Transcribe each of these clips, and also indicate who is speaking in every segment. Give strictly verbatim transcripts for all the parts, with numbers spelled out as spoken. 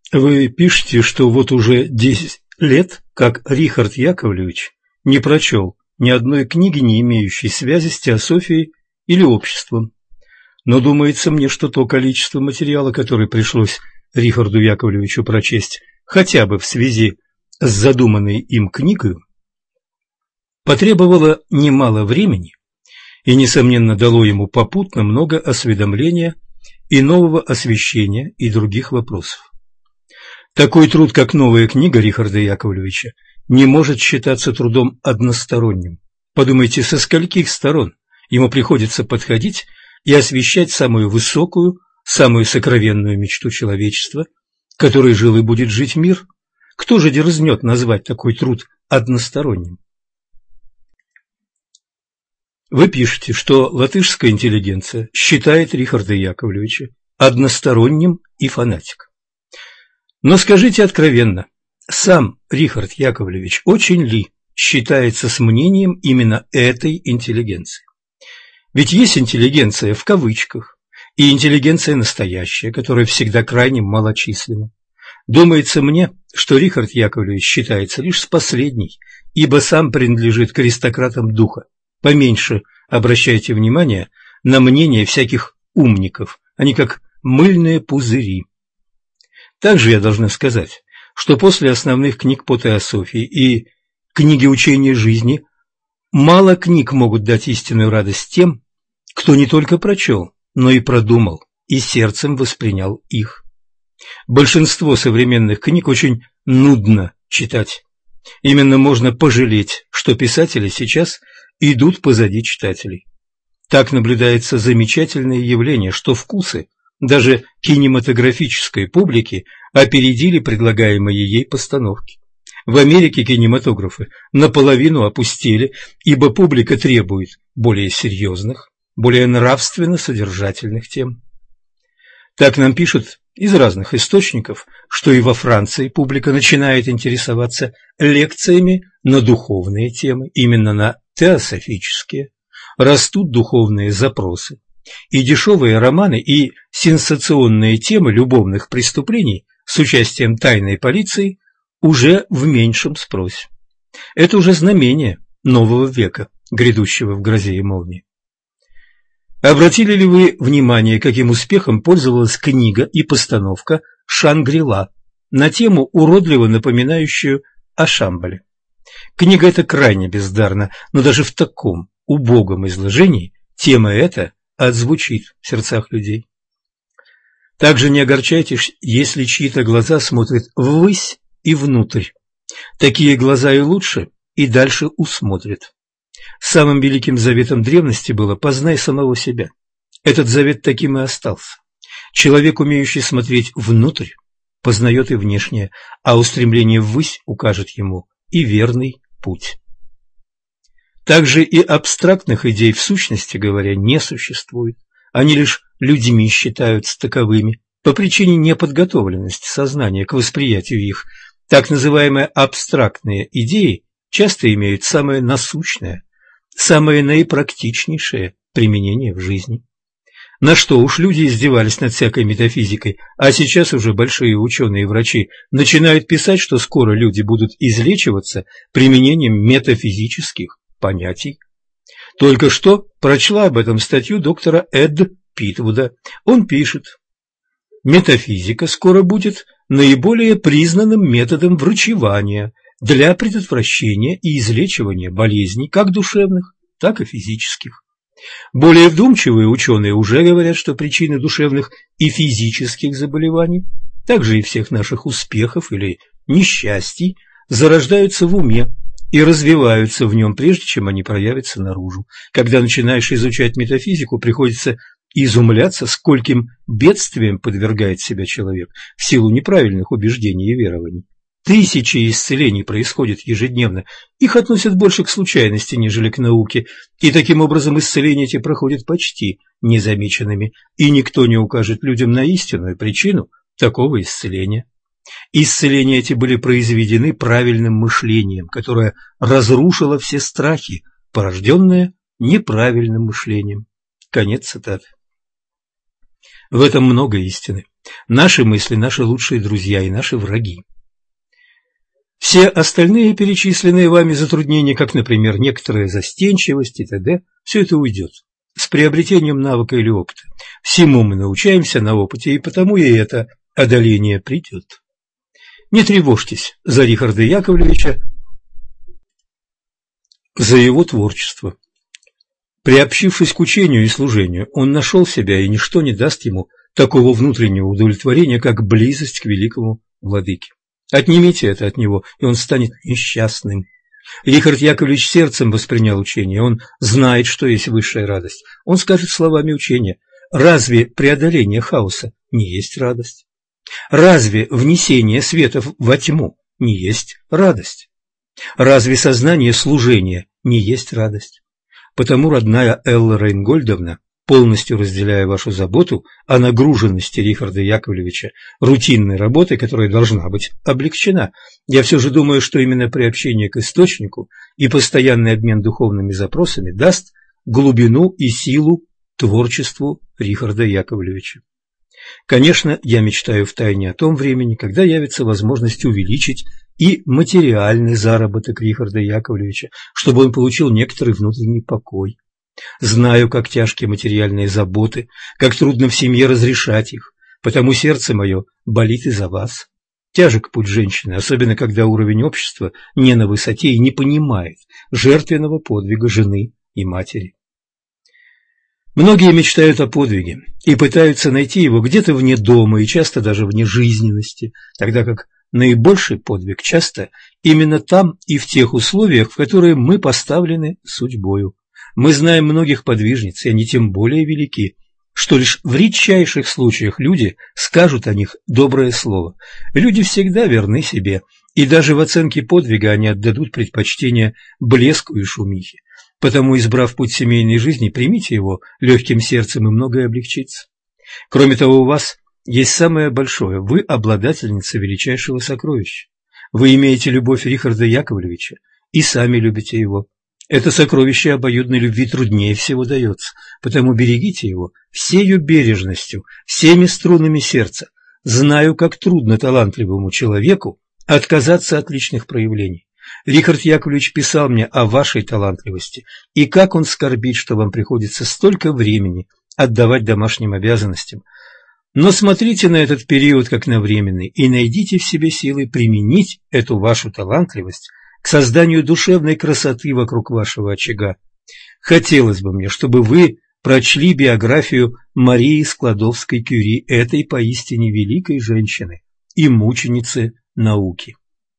Speaker 1: Вы пишете, что вот уже десять лет, как Рихард Яковлевич не прочел ни одной книги, не имеющей связи с теософией или обществом. Но думается мне, что то количество материала, которое пришлось Рихарду Яковлевичу прочесть хотя бы в связи с задуманной им книгой, потребовало немало времени и, несомненно, дало ему попутно много осведомления и нового освещения и других вопросов. Такой труд, как новая книга Рихарда Яковлевича, не может считаться трудом односторонним. Подумайте, со скольких сторон ему приходится подходить и освещать самую высокую, самую сокровенную мечту человечества, которой жил и будет жить мир. Кто же дерзнет назвать такой труд односторонним? Вы пишете, что латышская интеллигенция считает Рихарда Яковлевича односторонним и фанатиком. Но скажите откровенно, сам Рихард Яковлевич очень ли считается с мнением именно этой интеллигенции? Ведь есть интеллигенция в кавычках и интеллигенция настоящая, которая всегда крайне малочисленна. Думается мне, что Рихард Яковлевич считается лишь с последней, ибо сам принадлежит к аристократам духа. Поменьше обращайте внимание на мнение всяких умников, они как мыльные пузыри. Также я должна сказать, что после основных книг по теософии и книги учения жизни мало книг могут дать истинную радость тем, кто не только прочел, но и продумал, и сердцем воспринял их. Большинство современных книг очень нудно читать. Именно можно пожалеть, что писатели сейчас идут позади читателей. Так наблюдается замечательное явление, что вкусы даже кинематографической публики опередили предлагаемые ей постановки. В Америке кинематографы наполовину опустели, ибо публика требует более серьезных, более нравственно-содержательных тем. Так нам пишут из разных источников, что и во Франции публика начинает интересоваться лекциями на духовные темы, именно на теософические. Растут духовные запросы, и дешевые романы и сенсационные темы любовных преступлений с участием тайной полиции уже в меньшем спросе. Это уже знамение нового века, грядущего в грозе и молнии. Обратили ли вы внимание, каким успехом пользовалась книга и постановка «Шангри-Ла» на тему, уродливо напоминающую о Шамбале? Книга эта крайне бездарна, но даже в таком убогом изложении тема эта отзвучит в сердцах людей. Также не огорчайтесь, если чьи-то глаза смотрят ввысь и внутрь. Такие глаза и лучше, и дальше усмотрят. Самым великим заветом древности было «познай самого себя». Этот завет таким и остался. Человек, умеющий смотреть внутрь, познает и внешнее, а устремление ввысь укажет ему и верный путь. Также и абстрактных идей в сущности говоря не существует. Они лишь людьми считаются таковыми по причине неподготовленности сознания к восприятию их. Так называемые абстрактные идеи часто имеют самое насущное, самое наипрактичнейшее применение в жизни. На что уж люди издевались над всякой метафизикой, а сейчас уже большие ученые и врачи начинают писать, что скоро люди будут излечиваться применением метафизических понятий. Только что прочла об этом статью доктора Эд Питвуда. Он пишет: метафизика скоро будет наиболее признанным методом врачевания для предотвращения и излечивания болезней как душевных, так и физических. Более вдумчивые ученые уже говорят, что причины душевных и физических заболеваний, также и всех наших успехов или несчастий, зарождаются в уме и развиваются в нем, прежде чем они проявятся наружу. Когда начинаешь изучать метафизику, приходится изумляться, скольким бедствиям подвергает себя человек в силу неправильных убеждений и верований. Тысячи исцелений происходят ежедневно, их относят больше к случайности, нежели к науке, и таким образом исцеления эти проходят почти незамеченными, и никто не укажет людям на истинную причину такого исцеления. Исцеления эти были произведены правильным мышлением, которое разрушило все страхи, порожденные неправильным мышлением. Конец цитаты. В этом много истины. Наши мысли – наши лучшие друзья и наши враги. Все остальные перечисленные вами затруднения, как, например, некоторая застенчивость и т.д., все это уйдет с приобретением навыка или опыта. Всему мы научаемся на опыте, и потому и это одоление придет. Не тревожьтесь за Рихарда Яковлевича, за его творчество. Приобщившись к учению и служению, он нашел себя, и ничто не даст ему такого внутреннего удовлетворения, как близость к великому владыке. Отнимите это от него, и он станет несчастным. Рихард Яковлевич сердцем воспринял учение, он знает, что есть высшая радость. Он скажет словами учения: разве преодоление хаоса не есть радость? Разве внесение света во тьму не есть радость? Разве сознание служения не есть радость? Потому, родная Элла Рейнгольдовна, полностью разделяя вашу заботу о нагруженности Рихарда Яковлевича рутинной работой, которая должна быть облегчена, я все же думаю, что именно приобщение к источнику и постоянный обмен духовными запросами даст глубину и силу творчеству Рихарда Яковлевича. Конечно, я мечтаю втайне о том времени, когда явится возможность увеличить и материальный заработок Рихарда Яковлевича, чтобы он получил некоторый внутренний покой. Знаю, как тяжкие материальные заботы, как трудно в семье разрешать их, потому сердце мое болит и за вас. Тяжек путь женщины, особенно когда уровень общества не на высоте и не понимает жертвенного подвига жены и матери. Многие мечтают о подвиге и пытаются найти его где-то вне дома и часто даже вне жизненности, тогда как наибольший подвиг часто именно там и в тех условиях, в которые мы поставлены судьбою. Мы знаем многих подвижниц, и они тем более велики, что лишь в редчайших случаях люди скажут о них доброе слово. Люди всегда верны себе, и даже в оценке подвига они отдадут предпочтение блеску и шумихе. Потому, избрав путь семейной жизни, примите его легким сердцем, и многое облегчится. Кроме того, у вас есть самое большое – вы обладательница величайшего сокровища. Вы имеете любовь Рихарда Яковлевича и сами любите его. Это сокровище обоюдной любви труднее всего дается, потому берегите его всею бережностью, всеми струнами сердца. Знаю, как трудно талантливому человеку отказаться от личных проявлений. Рихард Яковлевич писал мне о вашей талантливости, и как он скорбит, что вам приходится столько времени отдавать домашним обязанностям. Но смотрите на этот период как на временный, и найдите в себе силы применить эту вашу талантливость к созданию душевной красоты вокруг вашего очага. Хотелось бы мне, чтобы вы прочли биографию Марии Складовской-Кюри, этой поистине великой женщины и мученицы науки.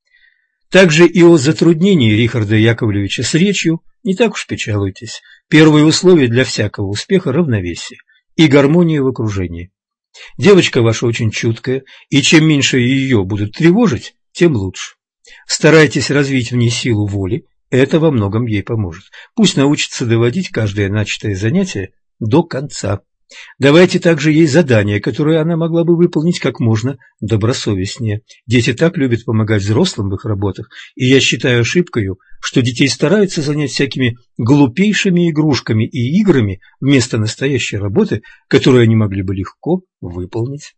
Speaker 1: Также и о затруднении Рихарда Яковлевича с речью не так уж печалуйтесь. Первое условие для всякого успеха – равновесие и гармония в окружении. Девочка ваша очень чуткая, и чем меньше ее будут тревожить, тем лучше. Старайтесь развить в ней силу воли, это во многом ей поможет. Пусть научится доводить каждое начатое занятие до конца. Давайте также ей задания, которые она могла бы выполнить как можно добросовестнее. Дети так любят помогать взрослым в их работах, и я считаю ошибкою, что детей стараются занять всякими глупейшими игрушками и играми вместо настоящей работы, которую они могли бы легко выполнить.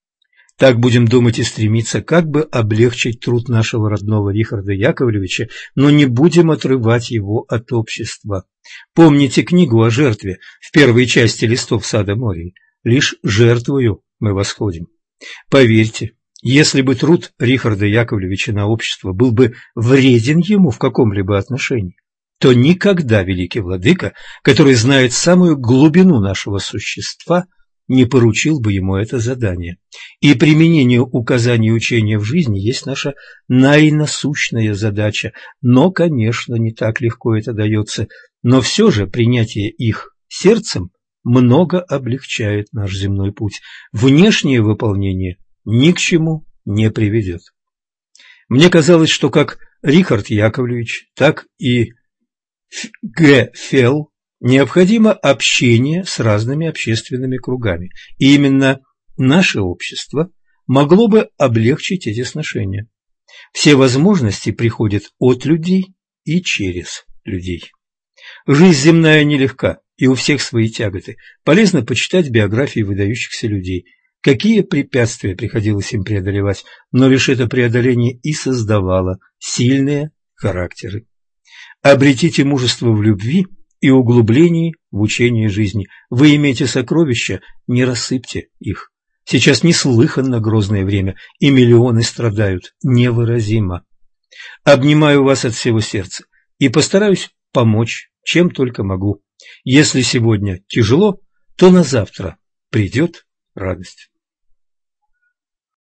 Speaker 1: Так будем думать и стремиться, как бы облегчить труд нашего родного Рихарда Яковлевича, но не будем отрывать его от общества. Помните книгу о жертве в первой части «Листов сада Мории». Лишь жертвою мы восходим. Поверьте, если бы труд Рихарда Яковлевича на общество был бы вреден ему в каком-либо отношении, то никогда великий владыка, который знает самую глубину нашего существа, не поручил бы ему это задание. И применение указаний учения в жизни есть наша наинасущная задача. Но, конечно, не так легко это дается, но все же принятие их сердцем много облегчает наш земной путь. Внешнее выполнение ни к чему не приведет. Мне казалось, что как Рихард Яковлевич, так и Г. Фелл необходимо общение с разными общественными кругами, и именно наше общество могло бы облегчить эти сношения. Все возможности приходят от людей и через людей. Жизнь земная нелегка, и у всех свои тяготы. Полезно почитать биографии выдающихся людей. какие препятствия приходилось им преодолевать, но лишь это преодоление и создавало сильные характеры. Обретите мужество в любви и углублении в учение жизни. Вы имеете сокровища, не рассыпьте их. Сейчас неслыханно грозное время, и миллионы страдают невыразимо. Обнимаю вас от всего сердца и постараюсь помочь, чем только могу. Если сегодня тяжело, то на завтра придет радость.